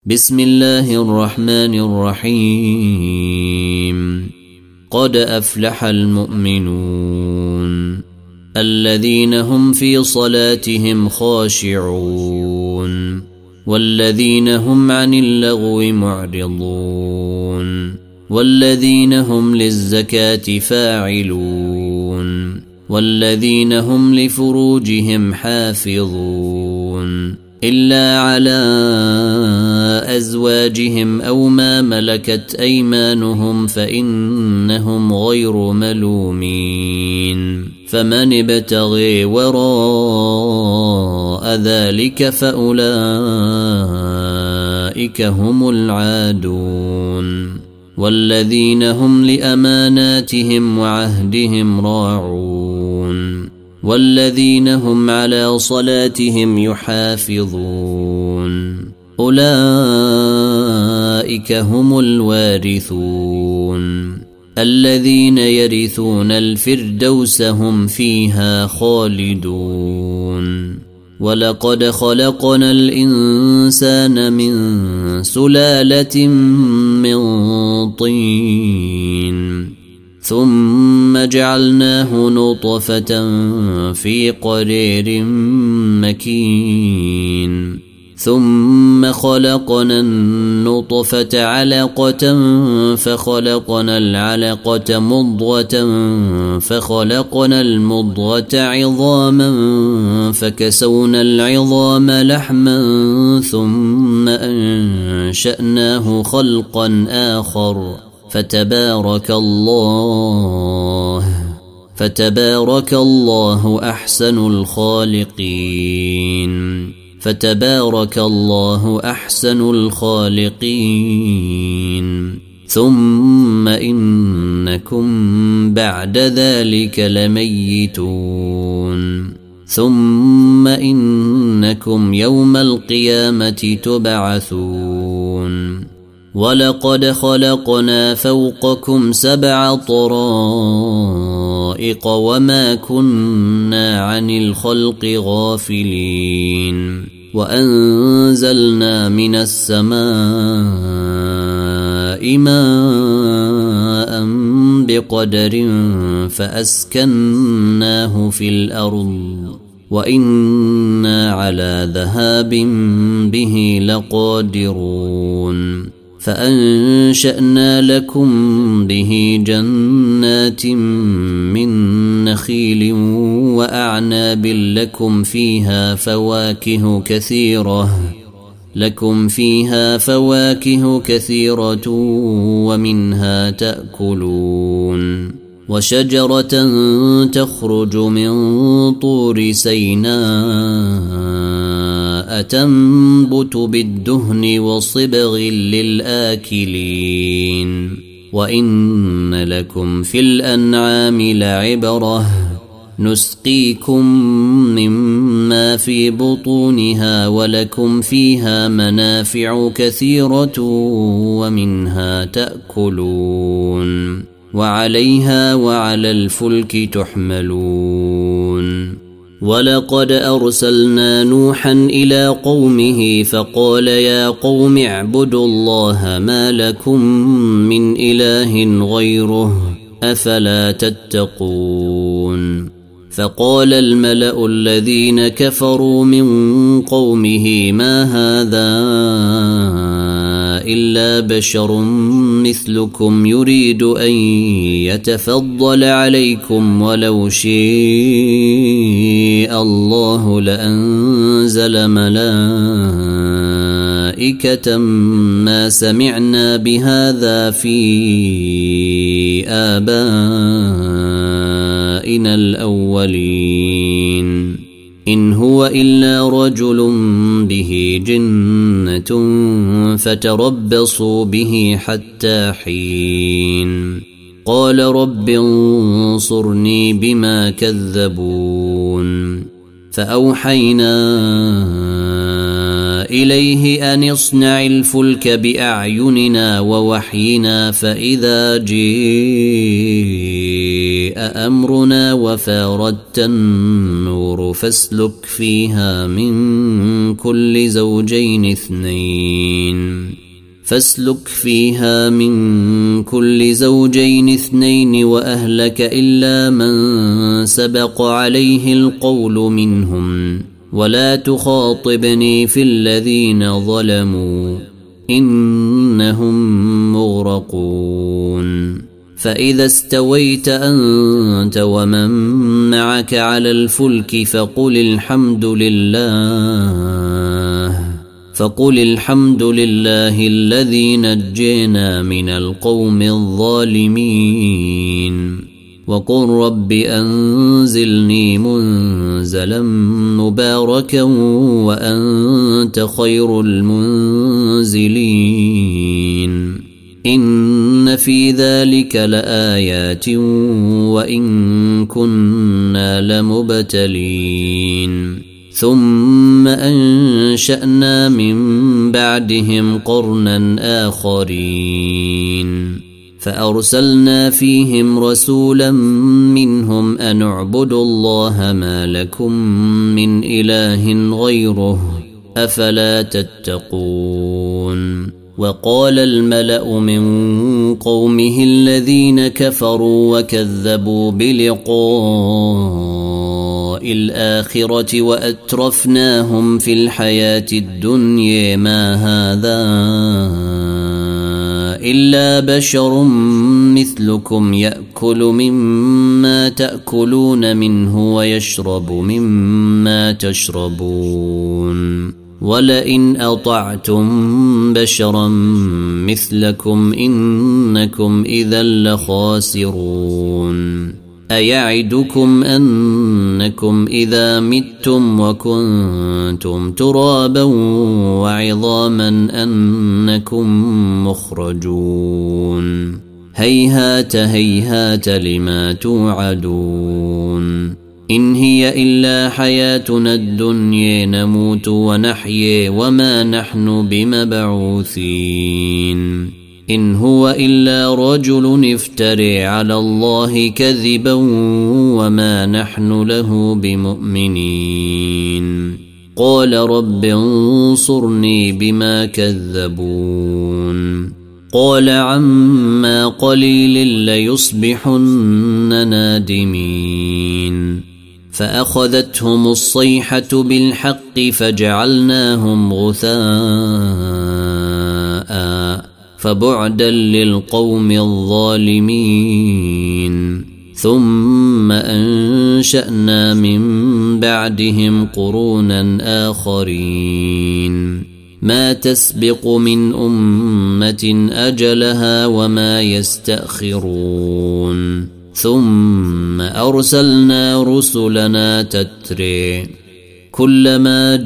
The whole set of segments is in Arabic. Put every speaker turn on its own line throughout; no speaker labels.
بسم الله الرحمن الرحيم. قد أفلح المؤمنون الذين هم في صلاتهم خاشعون والذين هم عن اللغو معرضون والذين هم للزكاة فاعلون والذين هم لفروجهم حافظون إلا على أزواجهم أو ما ملكت أيمانهم فإنهم غير ملومين فمن ابتغي وراء ذلك فأولئك هم العادون والذين هم لأماناتهم وعهدهم راعون والذين هم على صلاتهم يحافظون أولئك هم الوارثون الذين يرثون الفردوس هم فيها خالدون ولقد خلقنا الإنسان من سلالة من طين ثم جعلناه نطفة في قرير مكين ثم خلقنا النطفة علقة فخلقنا العلقة مضغة فخلقنا المضغة عظاما فكسونا العظام لحما ثم أنشأناه خلقا آخر فتبارك الله أحسن الخالقين ثم إنكم بعد ذلك لميتون ثم إنكم يوم القيامة تبعثون ولقد خلقنا فوقكم 7 طرائق وما كنا عن الخلق غافلين وأنزلنا من السماء ماء بقدر فأسكناه في الأرض وإنا على ذهاب به لقادرون فأنشأنا لكم به جنات من نخيل وأعناب لكم فيها فواكه كثيرة ومنها تأكلون وشجرة تخرج من طور سيناء تنبت بالدهن وصبغ للآكلين وإن لكم في الأنعام لعبرة نسقيكم مما في بطونها ولكم فيها منافع كثيرة ومنها تأكلون وعليها وعلى الفلك تحملون ولقد أرسلنا نوحا إلى قومه فقال يا قوم اعبدوا الله ما لكم من إله غيره أفلا تتقون فقال الملأ الذين كفروا من قومه ما هذا إلا بشر مثلكم يريد أن يتفضل عليكم ولو شاء الله لأنزل ملائكة ما سمعنا بهذا في آبائنا الأولين إن هو إلا رجل به جنة فتربصوا به حتى حين قال رب انصرني بما كذبون فأوحينا إليه أن اصنع الفلك بأعيننا ووحينا فإذا جاء أمرنا وفاردت النور فاسلك فيها من كل زوجين اثنين وأهلك إلا من سبق عليه القول منهم ولا تخاطبني في الذين ظلموا إنهم مغرقون فإذا استويت أنت ومن معك على الفلك فقل الحمد لله الذي نجينا من القوم الظالمين وقل رب أنزلني منزلا مباركا وأنت خير المنزلين إن في ذلك لآيات وإن كنا لمبتلين ثم أنشأنا من بعدهم قرنا آخرين فأرسلنا فيهم رسولا منهم أن اعبدوا الله ما لكم من إله غيره أفلا تتقون وقال الملأ من قومه الذين كفروا وكذبوا بلقاء الآخرة وأترفناهم في الحياة الدنيا ما هذا إلا بشر مثلكم يأكل مما تأكلون منه ويشرب مما تشربون ولئن أطعتم بشرا مثلكم إنكم إذا لخاسرون أيعدكم أنكم إذا متم وكنتم ترابا وعظاما أنكم مخرجون هيهات هيهات لما توعدون إن هي إلا حياتنا الدنيا نموت ونحيي وما نحن بمبعوثين إن هو إلا رجل افتري على الله كذبا وما نحن له بمؤمنين قال رب انصرني بما كذبون قال عما قليل ليصبحن نادمين فأخذتهم الصيحة بالحق فجعلناهم غثاء فبعدا للقوم الظالمين ثم أنشأنا من بعدهم قرونا آخرين ما تسبق من أمة أجلها وما يستأخرون ثم أرسلنا رسلنا تتري كلما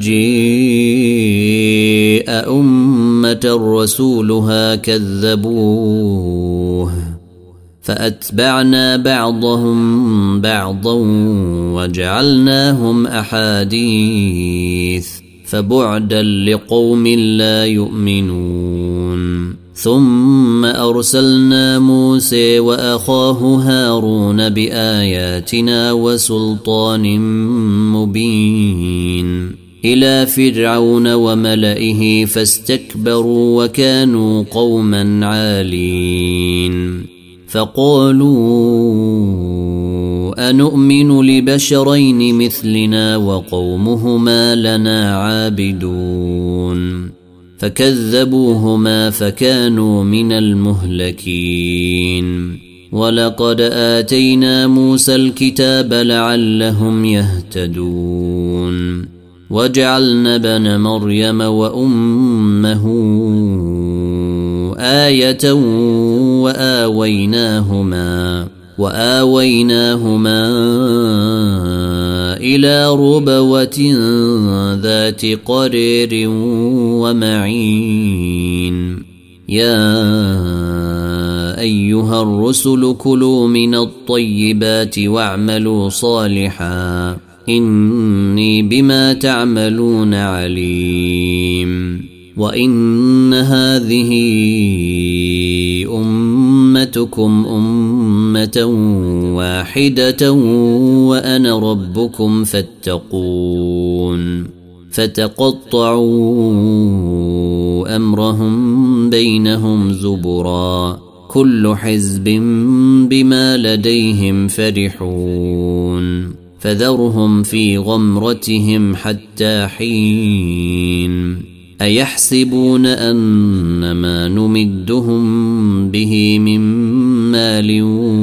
جاء أمة رسولها كذبوه فأتبعنا بعضهم بعضا وجعلناهم أحاديث فبعدا لقوم لا يؤمنون ثم أرسلنا موسى وأخاه هارون بآياتنا وسلطان مبين إلى فرعون وملئه فاستكبروا وكانوا قوما عالين فقالوا أنؤمن لبشرين مثلنا وقومهما لنا عابدون فكذبوهما فكانوا من المهلكين ولقد آتينا موسى الكتاب لعلهم يهتدون وجعلنا ابن مريم وأمه آية وآويناهما إلى ربوة ذات قرير ومعين يا أيها الرسل كلوا من الطيبات واعملوا صالحا إني بما تعملون عليم وإن هذه أمتكم أمة واحدة وأنا ربكم فاتقون فتقطعوا أمرهم بينهم زبرا كل حزب بما لديهم فرحون فذرهم في غمرتهم حتى حين أيحسبون أن ما نمدهم به من مال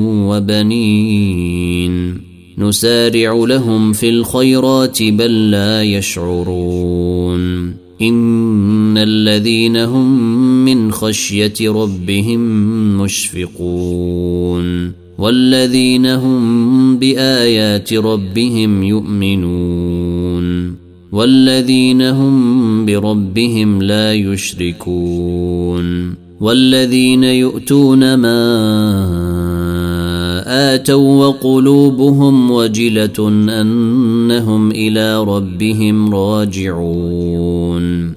وبنين نسارع لهم في الخيرات بل لا يشعرون إن الذين هم من خشية ربهم مشفقون والذين هم بآيات ربهم يؤمنون والذين هم بربهم لا يشركون والذين يؤتون ما آتوا وقلوبهم وجلة أنهم إلى ربهم راجعون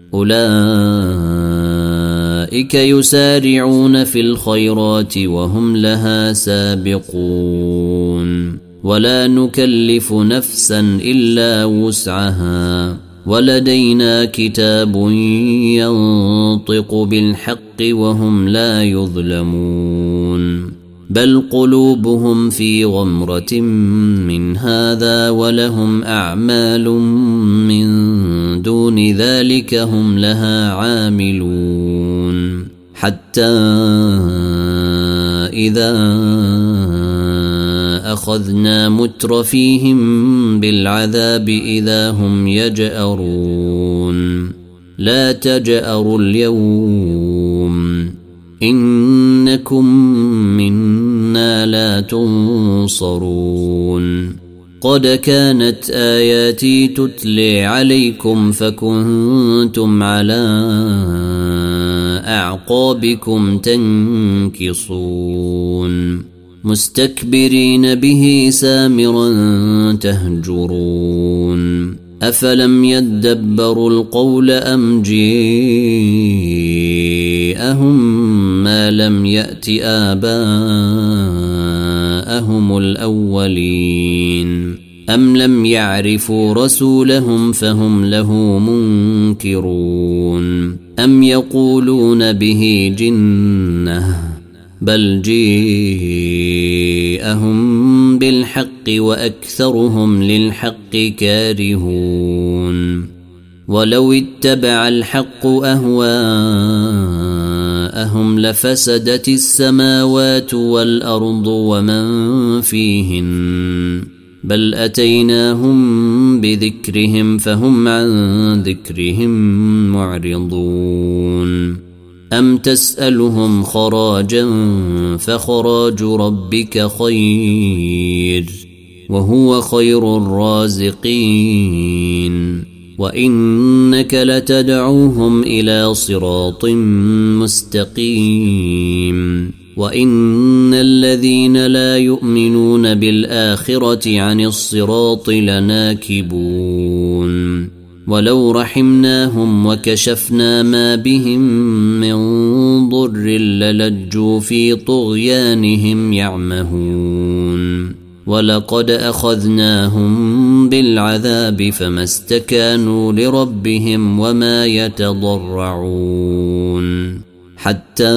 أولئك يسارعون في الخيرات وهم لها سابقون ولا نكلف نفسا إلا وسعها ولدينا كتاب ينطق بالحق وهم لا يظلمون بل قلوبهم في غمرة من هذا ولهم أعمال من دون ذلك هم لها عاملون حتى إذا أخذنا مترفيهم بالعذاب إذا هم يجأرون لا تجأروا اليوم إنكم منا لا تنصرون قد كانت آياتي تتلي عليكم فكنتم على أعقابكم تنكصون مستكبرين به سامرا تهجرون أفلم يدبروا القول أم جاءهم ما لم يأت آباءهم الأولين أم لم يعرفوا رسولهم فهم له منكرون أم يقولون به جنة بل جاءهم بالحق وأكثرهم للحق كارهون ولو اتبع الحق أهواءهم لفسدت السماوات والأرض ومن فيهن بل أتيناهم بذكرهم فهم عن ذكرهم معرضون أم تسألهم خراجا فخراج ربك خير وهو خير الرازقين وإنك لتدعوهم إلى صراط مستقيم وإن الذين لا يؤمنون بالآخرة عن الصراط لناكبون ولو رحمناهم وكشفنا ما بهم من ضر للجوا في طغيانهم يعمهون ولقد أخذناهم بالعذاب فما استكانوا لربهم وما يتضرعون حتى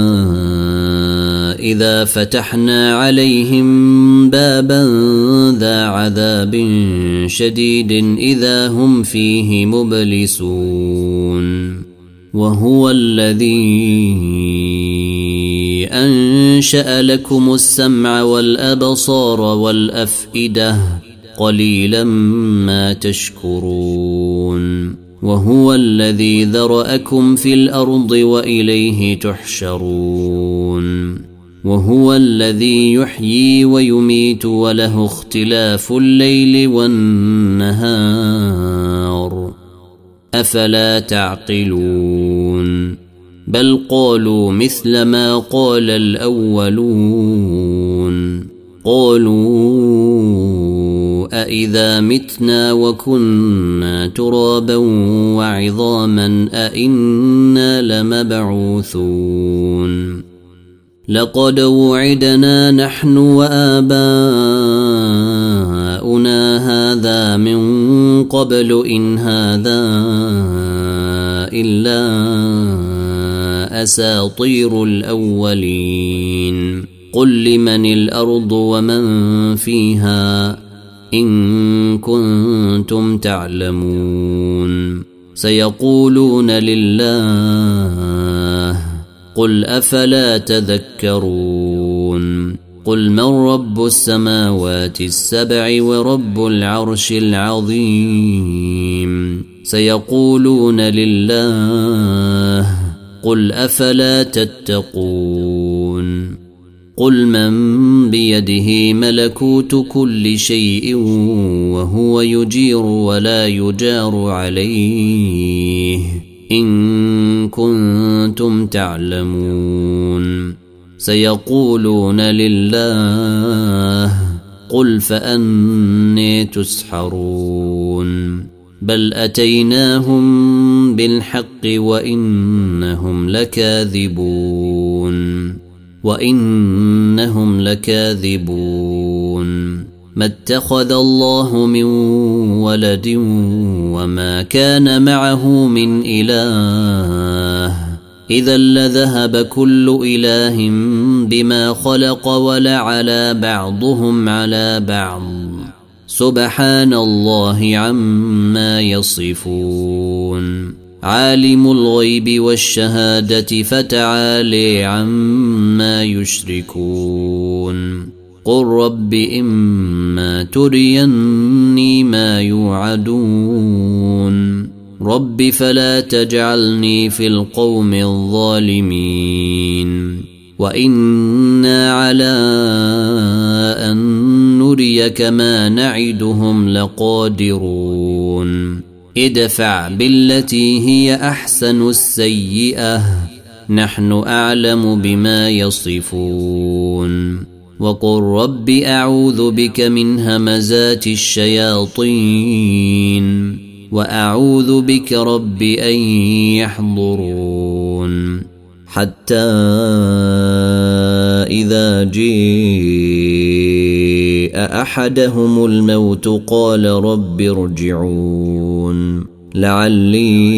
إذا فتحنا عليهم بابا ذا عذاب شديد إذا هم فيه مبلسون وهو الذي أنشأ لكم السمع والأبصار والأفئدة قليلا ما تشكرون وهو الذي ذرأكم في الأرض وإليه تحشرون وهو الذي يحيي ويميت وله اختلاف الليل والنهار أفلا تعقلون بل قالوا مثل ما قال الأولون قالوا أإذا متنا وكنا ترابا وعظاما أإنا لمبعوثون لقد وعدنا نحن وآباؤنا هذا من قبل إن هذا إلا أساطير الأولين قل لمن الأرض ومن فيها إن كنتم تعلمون سيقولون لله قل أفلا تذكرون قل من رب السماوات السبع ورب العرش العظيم سيقولون لله قل أفلا تتقون قل من بيده ملكوت كل شيء وهو يجير ولا يجار عليه إن كنتم تعلمون سيقولون لله قل فأني تسحرون بل أتيناهم بالحق وإنهم لكاذبون ما اتخذ الله من ولد وما كان معه من إله إذا لذهب كل إله بما خلق ولعلى بعضهم على بعض سبحان الله عما يصفون عالم الغيب والشهادة فتعالي عما يشركون قل رب إما تريني ما يوعدون رب فلا تجعلني في القوم الظالمين وإنا على أن نريك ما نعدهم لقادرون ادفع بالتي هي أحسن السيئة نحن أعلم بما يصفون وقل رب أعوذ بك من همزات الشياطين وأعوذ بك رب أن يحضرون حتى إذا جاء أحدهم الموت قال رب ارجعون لعلي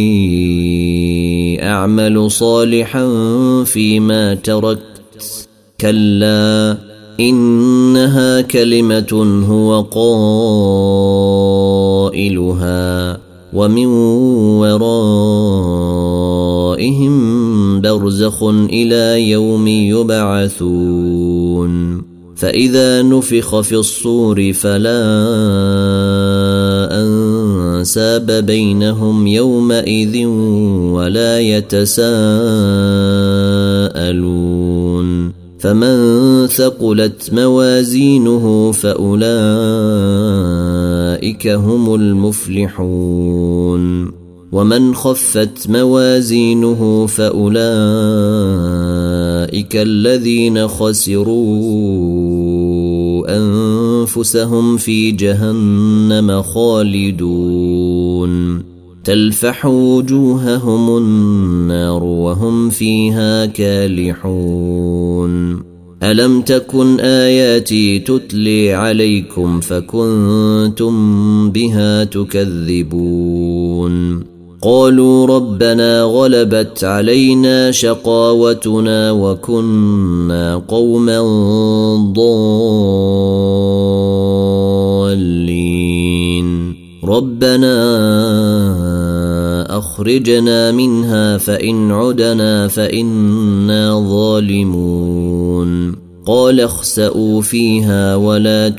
أعمل صالحا فيما تركت كلا إنها كلمة هو قائلها ومن ورائهم برزخ إلى يوم يبعثون فإذا نفخ في الصور فلا أنساب بينهم يومئذ ولا يتساءلون فمن ثقلت موازينه فأولئك هم المفلحون ومن خفت موازينه فأولئك الذين خسروا أنفسهم في جهنم خالدون تلفح وجوههم النار وهم فيها كالحون ألم تكن آياتي تتلي عليكم فكنتم بها تكذبون قالوا ربنا غلبت علينا شقاوتنا وكنا قوما ضالين ربنا أخرجنا منها فإن عدنا فإنا ظالمون قال اخسئوا فيها ولا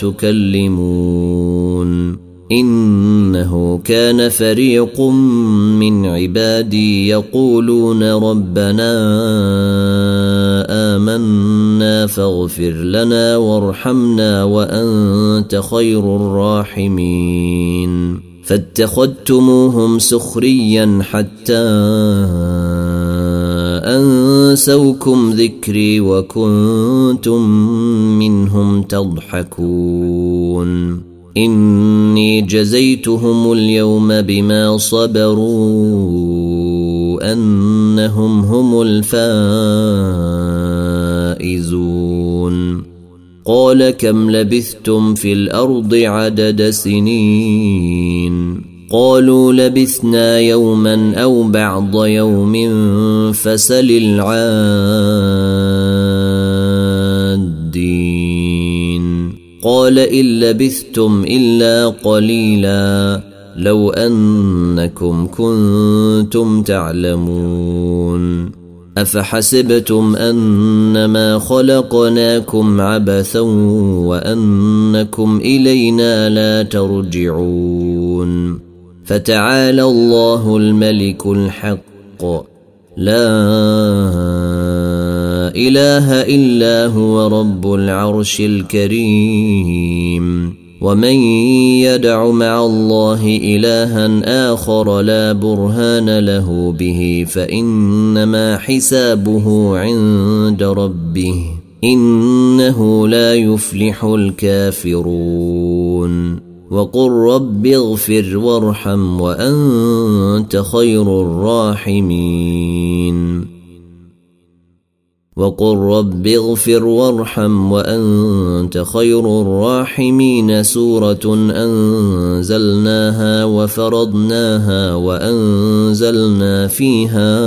تكلمون إنه كان فريق من عبادي يقولون ربنا آمنا فاغفر لنا وارحمنا وأنت خير الراحمين فاتخذتموهم سخريا حتى أنسوكم ذكري وكنتم منهم تضحكون إني جزيتهم اليوم بما صبروا أنهم هم الفائزون قال كم لبثتم في الأرض عدد سنين قالوا لبثنا يوما أو بعض يوم فسل العادين قال إن لبثتم إلا قليلا لو أنكم كنتم تعلمون أفحسبتم أنما خلقناكم عبثا وأنكم إلينا لا ترجعون فتعالى الله الملك الحق لا إله إلا هو رب العرش الكريم ومن يدع مع الله إلها آخر لا برهان له به فإنما حسابه عند ربه إنه لا يفلح الكافرون وقل رب اغفر وارحم وأنت خير الراحمين وقل رب اغفر وارحم وأنت خير الراحمين سورة أنزلناها وفرضناها وأنزلنا فيها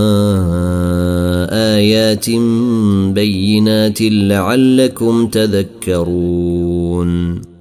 آيات بينات لعلكم تذكرون